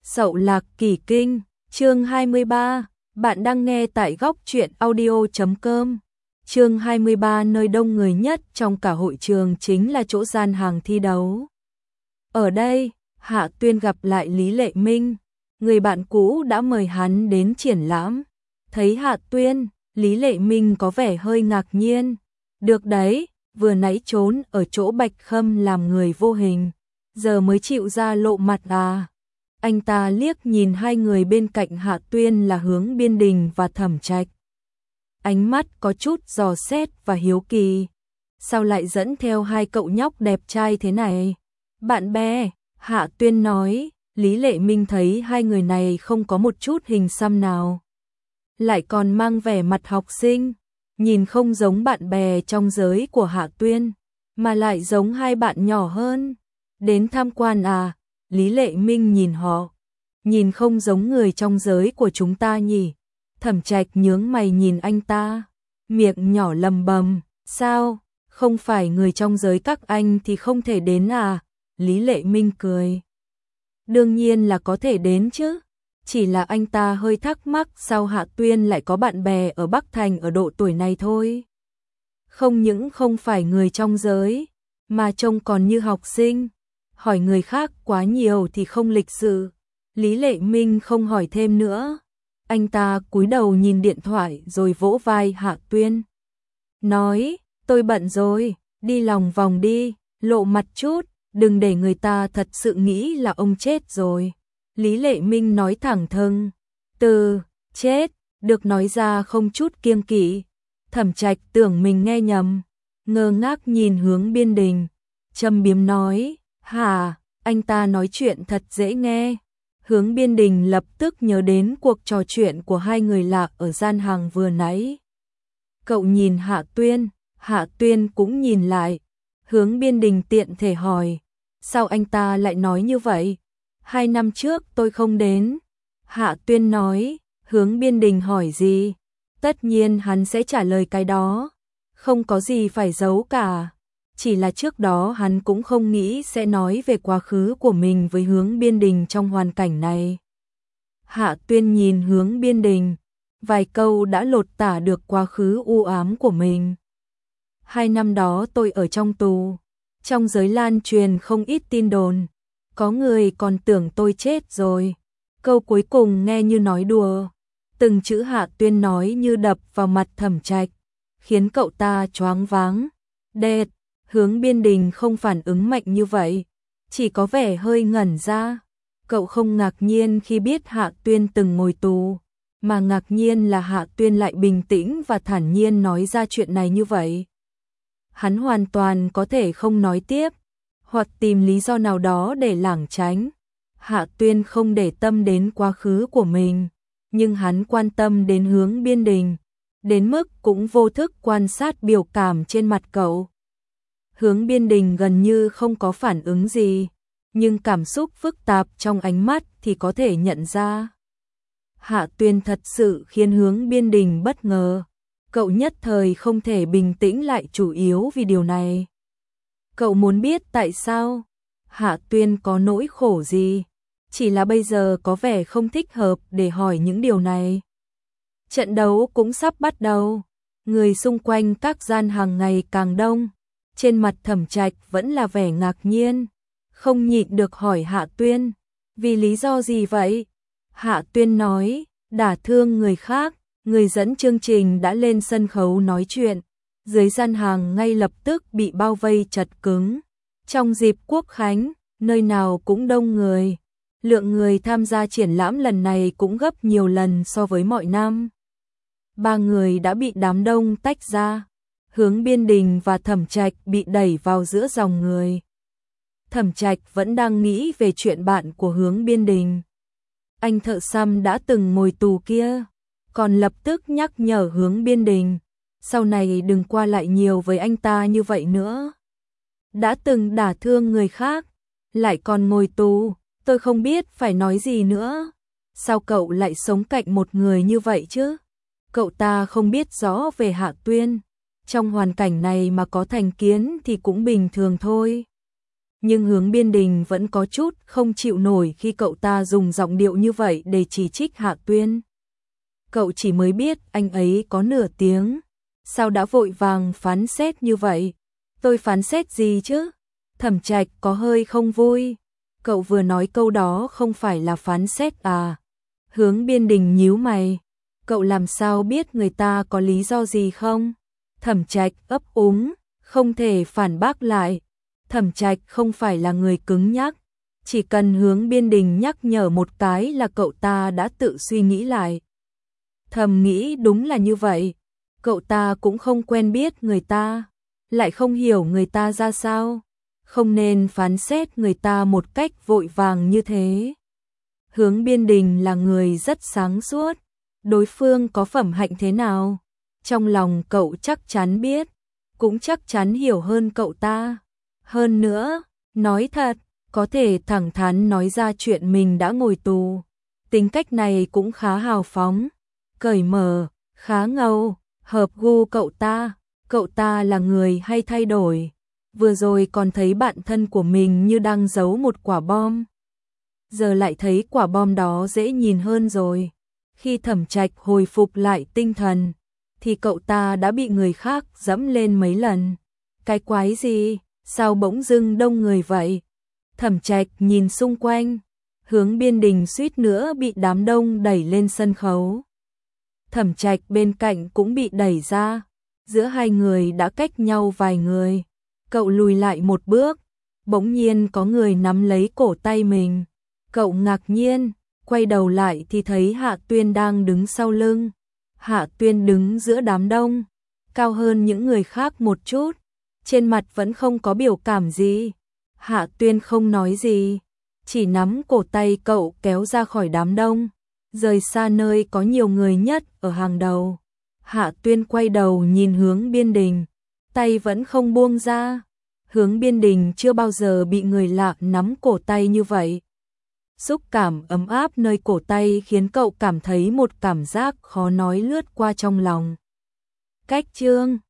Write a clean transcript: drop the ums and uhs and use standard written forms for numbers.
Sậu Lạc Kỳ Kinh, chương 23, bạn đang nghe tại góc truyện audio.com. Chương 23 nơi đông người nhất trong cả hội trường chính là chỗ gian hàng thi đấu. Ở đây, Hạ Tuyên gặp lại Lý Lệ Minh, người bạn cũ đã mời hắn đến triển lãm. Thấy Hạ Tuyên, Lý Lệ Minh có vẻ hơi ngạc nhiên. Được đấy, vừa nãy trốn ở chỗ Bạch Khâm làm người vô hình, giờ mới chịu ra lộ mặt à. Anh ta liếc nhìn hai người bên cạnh Hạ Tuyên là Hướng Biên Đình và Thẩm Trạch. Ánh mắt có chút dò xét và hiếu kỳ. Sao lại dẫn theo hai cậu nhóc đẹp trai thế này? Bạn bè, Hạ Tuyên nói. Lý Lệ Minh thấy hai người này không có một chút hình xăm nào, lại còn mang vẻ mặt học sinh, nhìn không giống bạn bè trong giới của Hạ Tuyên, mà lại giống hai bạn nhỏ hơn. Đến tham quan à? Lý Lệ Minh nhìn họ, nhìn không giống người trong giới của chúng ta nhỉ? Thẩm Trạch nhướng mày nhìn anh ta, miệng nhỏ lầm bầm, sao, không phải người trong giới các anh thì không thể đến à? Lý Lệ Minh cười, đương nhiên là có thể đến chứ, chỉ là anh ta hơi thắc mắc sao Hạ Tuyên lại có bạn bè ở Bắc Thành ở độ tuổi này thôi. Không những không phải người trong giới, mà trông còn như học sinh. Hỏi người khác quá nhiều thì không lịch sự. Lý Lệ Minh không hỏi thêm nữa. Anh ta cúi đầu nhìn điện thoại rồi vỗ vai Hạ Tuyên, nói, tôi bận rồi, đi lòng vòng đi, lộ mặt chút, đừng để người ta thật sự nghĩ là ông chết rồi. Lý Lệ Minh nói thẳng thừng, từ chết được nói ra không chút kiêng kỵ. Thẩm Trạch tưởng mình nghe nhầm, ngơ ngác nhìn Hướng Biên Đình, châm biếm nói, hả, anh ta nói chuyện thật dễ nghe. Hướng Biên Đình lập tức nhớ đến cuộc trò chuyện của hai người lạ ở gian hàng vừa nãy. Cậu nhìn Hạ Tuyên cũng nhìn lại. Hướng Biên Đình tiện thể hỏi, sao anh ta lại nói như vậy? 2 năm trước tôi không đến. Hạ Tuyên nói. Hướng Biên Đình hỏi gì? Tất nhiên hắn sẽ trả lời cái đó, không có gì phải giấu cả. Chỉ là trước đó hắn cũng không nghĩ sẽ nói về quá khứ của mình với Hướng Biên Đình trong hoàn cảnh này. Hạ Tuyên nhìn Hướng Biên Đình, vài câu đã lột tả được quá khứ u ám của mình. 2 năm đó tôi ở trong tù, trong giới lan truyền không ít tin đồn, có người còn tưởng tôi chết rồi. Câu cuối cùng nghe như nói đùa, từng chữ Hạ Tuyên nói như đập vào mặt Thẩm Trạch, khiến cậu ta choáng váng. Đệt, Hướng Biên Đình không phản ứng mạnh như vậy, chỉ có vẻ hơi ngẩn ra. Cậu không ngạc nhiên khi biết Hạ Tuyên từng ngồi tù, mà ngạc nhiên là Hạ Tuyên lại bình tĩnh và thản nhiên nói ra chuyện này như vậy. Hắn hoàn toàn có thể không nói tiếp, hoặc tìm lý do nào đó để lảng tránh. Hạ Tuyên không để tâm đến quá khứ của mình, nhưng hắn quan tâm đến Hướng Biên Đình, đến mức cũng vô thức quan sát biểu cảm trên mặt cậu. Hướng Biên Đình gần như không có phản ứng gì, nhưng cảm xúc phức tạp trong ánh mắt thì có thể nhận ra. Hạ Tuyên thật sự khiến Hướng Biên Đình bất ngờ, cậu nhất thời không thể bình tĩnh lại, chủ yếu vì điều này. Cậu muốn biết tại sao Hạ Tuyên có nỗi khổ gì, chỉ là bây giờ có vẻ không thích hợp để hỏi những điều này. Trận đấu cũng sắp bắt đầu, người xung quanh các gian hàng ngày càng đông. Trên mặt Thẩm Trạch vẫn là vẻ ngạc nhiên, không nhịn được hỏi Hạ Tuyên, vì lý do gì vậy? Hạ Tuyên nói, đả thương người khác. Người dẫn chương trình đã lên sân khấu nói chuyện, dưới gian hàng ngay lập tức bị bao vây chật cứng. Trong dịp Quốc khánh, nơi nào cũng đông người, lượng người tham gia triển lãm lần này cũng gấp nhiều lần so với mọi năm. 3 người đã bị đám đông tách ra. Hướng Biên Đình và Thẩm Trạch bị đẩy vào giữa dòng người. Thẩm Trạch vẫn đang nghĩ về chuyện bạn của Hướng Biên Đình, anh thợ xăm đã từng ngồi tù kia, còn lập tức nhắc nhở Hướng Biên Đình, sau này đừng qua lại nhiều với anh ta như vậy nữa. Đã từng đả thương người khác, lại còn ngồi tù, tôi không biết phải nói gì nữa. Sao cậu lại sống cạnh một người như vậy chứ? Cậu ta không biết rõ về Hạ Tuyên, trong hoàn cảnh này mà có thành kiến thì cũng bình thường thôi. nhưng Hướng Biên Đình vẫn có chút không chịu nổi khi cậu ta dùng giọng điệu như vậy để chỉ trích Hạ Tuyên. Cậu chỉ mới biết anh ấy có nửa tiếng, sao đã vội vàng phán xét như vậy? Tôi phán xét gì chứ? Thẩm Trạch có hơi không vui. Cậu vừa nói câu đó không phải là phán xét à? Hướng Biên Đình nhíu mày. Cậu làm sao biết người ta có lý do gì không? Thẩm Trạch ấp úng, không thể phản bác lại. Thẩm Trạch không phải là người cứng nhắc. Chỉ cần Hướng Biên Đình nhắc nhở một cái là cậu ta đã tự suy nghĩ lại. Thầm nghĩ đúng là như vậy. Cậu ta cũng không quen biết người ta, lại không hiểu người ta ra sao. Không nên phán xét người ta một cách vội vàng như thế. Hướng Biên Đình là người rất sáng suốt. Đối phương có phẩm hạnh thế nào? Trong lòng cậu chắc chắn biết, cũng chắc chắn hiểu hơn cậu ta. Hơn nữa, nói thật, có thể thẳng thắn nói ra chuyện mình đã ngồi tù. Tính cách này cũng khá hào phóng, cởi mở, khá ngầu, hợp gu cậu ta. Cậu ta là người hay thay đổi. Vừa rồi còn thấy bạn thân của mình như đang giấu một quả bom. Giờ lại thấy quả bom đó dễ nhìn hơn rồi. Khi Thẩm Trạch hồi phục lại tinh thần, thì cậu ta đã bị người khác dẫm lên mấy lần. Cái quái gì? Sao bỗng dưng đông người vậy? Thẩm Trạch nhìn xung quanh, Hướng Biên Đình suýt nữa bị đám đông đẩy lên sân khấu. Thẩm Trạch bên cạnh cũng bị đẩy ra, giữa hai người đã cách nhau vài người. Cậu lùi lại một bước, bỗng nhiên có người nắm lấy cổ tay mình. Cậu ngạc nhiên, quay đầu lại thì thấy Hạ Tuyên đang đứng sau lưng. Hạ Tuyên đứng giữa đám đông, cao hơn những người khác một chút, trên mặt vẫn không có biểu cảm gì. Hạ Tuyên không nói gì, chỉ nắm cổ tay cậu kéo ra khỏi đám đông, rời xa nơi có nhiều người nhất ở hàng đầu. Hạ Tuyên quay đầu nhìn Hướng Biên Đình, tay vẫn không buông ra. Hướng Biên Đình chưa bao giờ bị người lạ nắm cổ tay như vậy. Xúc cảm ấm áp nơi cổ tay khiến cậu cảm thấy một cảm giác khó nói lướt qua trong lòng. Cách chương